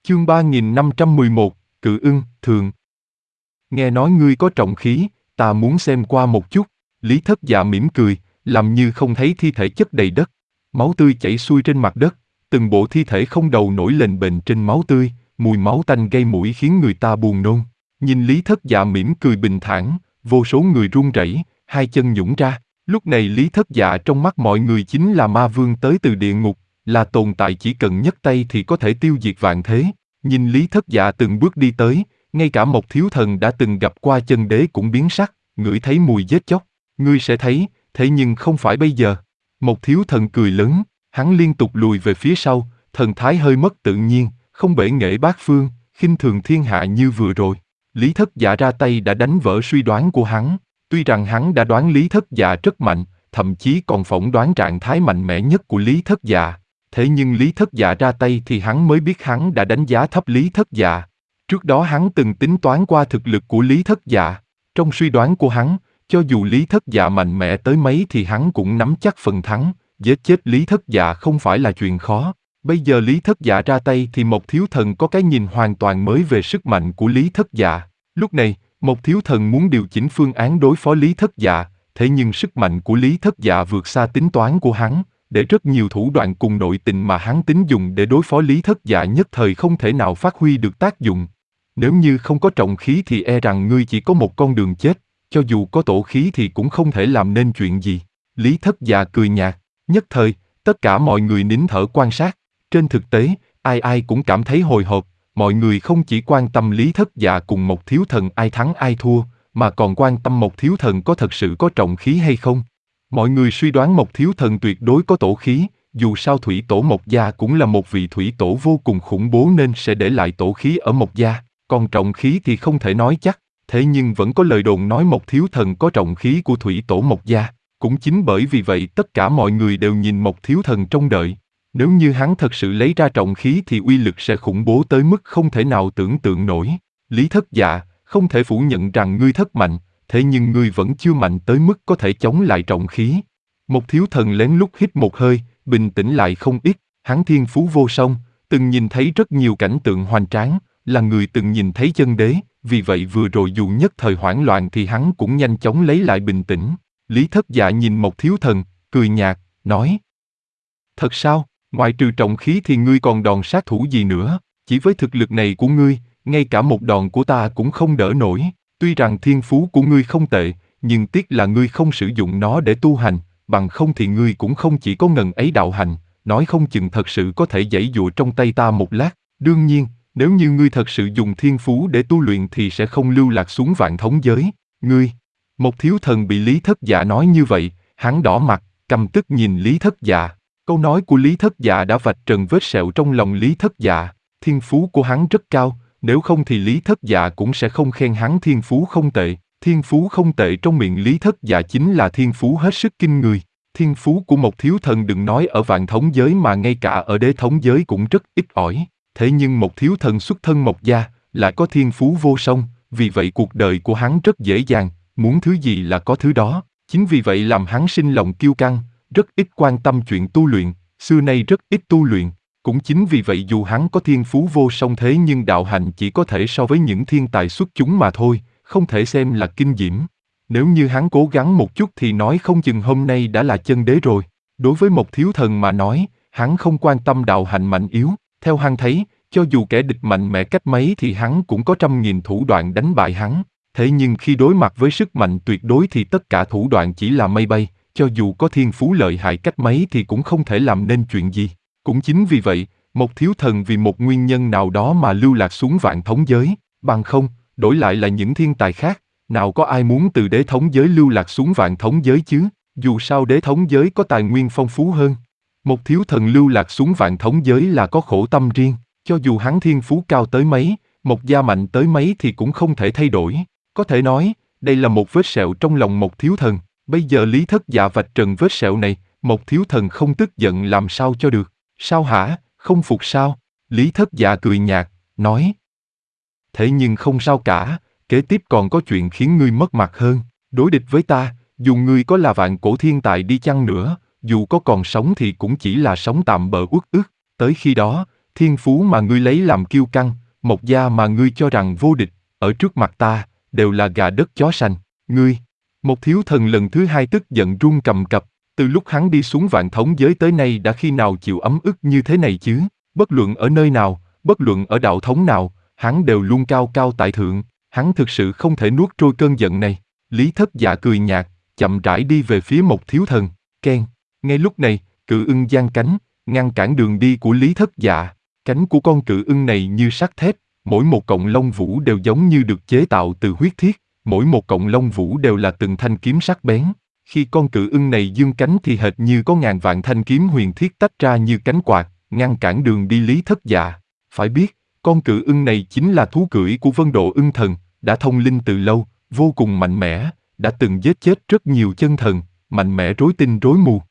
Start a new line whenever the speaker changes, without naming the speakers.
Chương 3511, Cự Ưng, Thường. Nghe nói ngươi có trọng khí, ta muốn xem qua một chút. Lý Thất Dạ mỉm cười, làm như không thấy thi thể chất đầy đất. Máu tươi chảy xuôi trên mặt đất, từng bộ thi thể không đầu nổi lềnh bềnh trên máu tươi, mùi máu tanh gây mũi khiến người ta buồn nôn. Nhìn Lý Thất Dạ mỉm cười bình thản, vô số người run rẩy, hai chân nhũn ra. Lúc này Lý Thất Dạ trong mắt mọi người chính là ma vương tới từ địa ngục, là tồn tại chỉ cần nhấc tay thì có thể tiêu diệt vạn thế. Nhìn Lý Thất Dạ từng bước đi tới, ngay cả một thiếu thần đã từng gặp qua chân đế cũng biến sắc, ngửi thấy mùi giết chóc. Ngươi sẽ thấy, thế nhưng không phải bây giờ. Một thiếu thần cười lớn, hắn liên tục lùi về phía sau, thần thái hơi mất tự nhiên, không bể nghệ bát phương, khinh thường thiên hạ như vừa rồi. Lý Thất Dạ ra tay đã đánh vỡ suy đoán của hắn. Tuy rằng hắn đã đoán Lý Thất Dạ rất mạnh, thậm chí còn phỏng đoán trạng thái mạnh mẽ nhất của Lý Thất Dạ. Thế nhưng Lý Thất Dạ ra tay thì hắn mới biết hắn đã đánh giá thấp Lý Thất Dạ. Trước đó hắn từng tính toán qua thực lực của Lý Thất Dạ. Trong suy đoán của hắn, cho dù Lý Thất Dạ mạnh mẽ tới mấy thì hắn cũng nắm chắc phần thắng, giết chết Lý Thất Dạ không phải là chuyện khó. Bây giờ Lý Thất Dạ ra tay thì một thiếu thần có cái nhìn hoàn toàn mới về sức mạnh của Lý Thất Dạ. Lúc này, một thiếu thần muốn điều chỉnh phương án đối phó Lý Thất Dạ, thế nhưng sức mạnh của Lý Thất Dạ vượt xa tính toán của hắn, để rất nhiều thủ đoạn cùng nội tình mà hắn tính dùng để đối phó Lý Thất Dạ nhất thời không thể nào phát huy được tác dụng. Nếu như không có trọng khí thì e rằng ngươi chỉ có một con đường chết, cho dù có tổ khí thì cũng không thể làm nên chuyện gì. Lý Thất Dạ cười nhạt, nhất thời, tất cả mọi người nín thở quan sát. Trên thực tế, ai ai cũng cảm thấy hồi hộp, mọi người không chỉ quan tâm Lý Thất Dạ cùng một thiếu thần ai thắng ai thua, mà còn quan tâm một thiếu thần có thật sự có trọng khí hay không. Mọi người suy đoán một thiếu thần tuyệt đối có tổ khí, dù sao thủy tổ Mộc Gia cũng là một vị thủy tổ vô cùng khủng bố nên sẽ để lại tổ khí ở Mộc Gia, còn trọng khí thì không thể nói chắc, thế nhưng vẫn có lời đồn nói một thiếu thần có trọng khí của thủy tổ Mộc Gia. Cũng chính bởi vì vậy tất cả mọi người đều nhìn một thiếu thần trông đợi. Nếu như hắn thật sự lấy ra trọng khí thì uy lực sẽ khủng bố tới mức không thể nào tưởng tượng nổi. Lý Thất Dạ, không thể phủ nhận rằng ngươi thất mạnh, thế nhưng ngươi vẫn chưa mạnh tới mức có thể chống lại trọng khí. Một thiếu thần lén lút hít một hơi, bình tĩnh lại không ít, hắn thiên phú vô song, từng nhìn thấy rất nhiều cảnh tượng hoành tráng, là người từng nhìn thấy chân đế, vì vậy vừa rồi dù nhất thời hoảng loạn thì hắn cũng nhanh chóng lấy lại bình tĩnh. Lý Thất Dạ nhìn một thiếu thần, cười nhạt, nói: Thật sao, ngoài trừ trọng khí thì ngươi còn đòn sát thủ gì nữa, chỉ với thực lực này của ngươi, ngay cả một đòn của ta cũng không đỡ nổi. Tuy rằng thiên phú của ngươi không tệ, nhưng tiếc là ngươi không sử dụng nó để tu hành, bằng không thì ngươi cũng không chỉ có ngần ấy đạo hành, nói không chừng thật sự có thể giãy giụa trong tay ta một lát. Đương nhiên, nếu như ngươi thật sự dùng thiên phú để tu luyện thì sẽ không lưu lạc xuống vạn thống giới. Ngươi, một thiếu thần bị Lý Thất Dạ nói như vậy, hắn đỏ mặt, căm tức nhìn Lý Thất Dạ. Câu nói của Lý Thất Dạ đã vạch trần vết sẹo trong lòng Lý Thất Dạ. Thiên phú của hắn rất cao, nếu không thì Lý Thất Dạ cũng sẽ không khen hắn thiên phú không tệ. Thiên phú không tệ trong miệng Lý Thất Dạ chính là thiên phú hết sức kinh người. Thiên phú của một thiếu thần đừng nói ở vạn thống giới mà ngay cả ở đế thống giới cũng rất ít ỏi. Thế nhưng một thiếu thần xuất thân Mộc Gia lại có thiên phú vô song, vì vậy cuộc đời của hắn rất dễ dàng, muốn thứ gì là có thứ đó. Chính vì vậy làm hắn sinh lòng kiêu căng, rất ít quan tâm chuyện tu luyện, xưa nay rất ít tu luyện. Cũng chính vì vậy dù hắn có thiên phú vô song thế nhưng đạo hành chỉ có thể so với những thiên tài xuất chúng mà thôi, không thể xem là kinh diễm. Nếu như hắn cố gắng một chút thì nói không chừng hôm nay đã là chân đế rồi. Đối với một thiếu thần mà nói, hắn không quan tâm đạo hành mạnh yếu. Theo hắn thấy, cho dù kẻ địch mạnh mẽ cách mấy thì hắn cũng có trăm nghìn thủ đoạn đánh bại hắn. Thế nhưng khi đối mặt với sức mạnh tuyệt đối thì tất cả thủ đoạn chỉ là mây bay, cho dù có thiên phú lợi hại cách mấy thì cũng không thể làm nên chuyện gì. Cũng chính vì vậy, một thiếu thần vì một nguyên nhân nào đó mà lưu lạc xuống vạn thống giới, bằng không, đổi lại là những thiên tài khác, nào có ai muốn từ đế thống giới lưu lạc xuống vạn thống giới chứ, dù sao đế thống giới có tài nguyên phong phú hơn. Một thiếu thần lưu lạc xuống vạn thống giới là có khổ tâm riêng, cho dù hắn thiên phú cao tới mấy, một gia mạnh tới mấy thì cũng không thể thay đổi. Có thể nói, đây là một vết sẹo trong lòng một thiếu thần, bây giờ Lý Thất Dạ vạch trần vết sẹo này, một thiếu thần không tức giận làm sao cho được. Sao hả, không phục sao? Lý Thất Dạ cười nhạt, nói. Thế nhưng không sao cả, kế tiếp còn có chuyện khiến ngươi mất mặt hơn. Đối địch với ta, dù ngươi có là vạn cổ thiên tài đi chăng nữa, dù có còn sống thì cũng chỉ là sống tạm bợ uất ức. Tới khi đó, Thiên phú mà ngươi lấy làm kiêu căng, Mộc gia mà ngươi cho rằng vô địch, ở trước mặt ta, đều là gà đất chó sành. Ngươi, một thiếu thần lần thứ hai tức giận run cầm cập, từ lúc hắn đi xuống vạn thống giới tới nay đã khi nào chịu ấm ức như thế này chứ? Bất luận ở nơi nào, bất luận ở đạo thống nào, hắn đều luôn cao cao tại thượng, hắn thực sự không thể nuốt trôi cơn giận này. Lý Thất Dạ cười nhạt, chậm rãi đi về phía một thiếu thần. Keng. Ngay lúc này, cự ưng giang cánh, ngăn cản đường đi của Lý Thất Dạ. Cánh của con cự ưng này như sắt thép, mỗi một cọng lông vũ đều giống như được chế tạo từ huyết thiết, mỗi một cọng lông vũ đều là từng thanh kiếm sắc bén. Khi con cự ưng này dương cánh thì hệt như có ngàn vạn thanh kiếm huyền thiết tách ra như cánh quạt, ngăn cản đường đi Lý Thất Dạ. Phải biết, con cự ưng này chính là thú cưỡi của Vân Độ Ưng Thần, đã thông linh từ lâu, vô cùng mạnh mẽ, đã từng giết chết rất nhiều chân thần, mạnh mẽ rối tinh rối mù.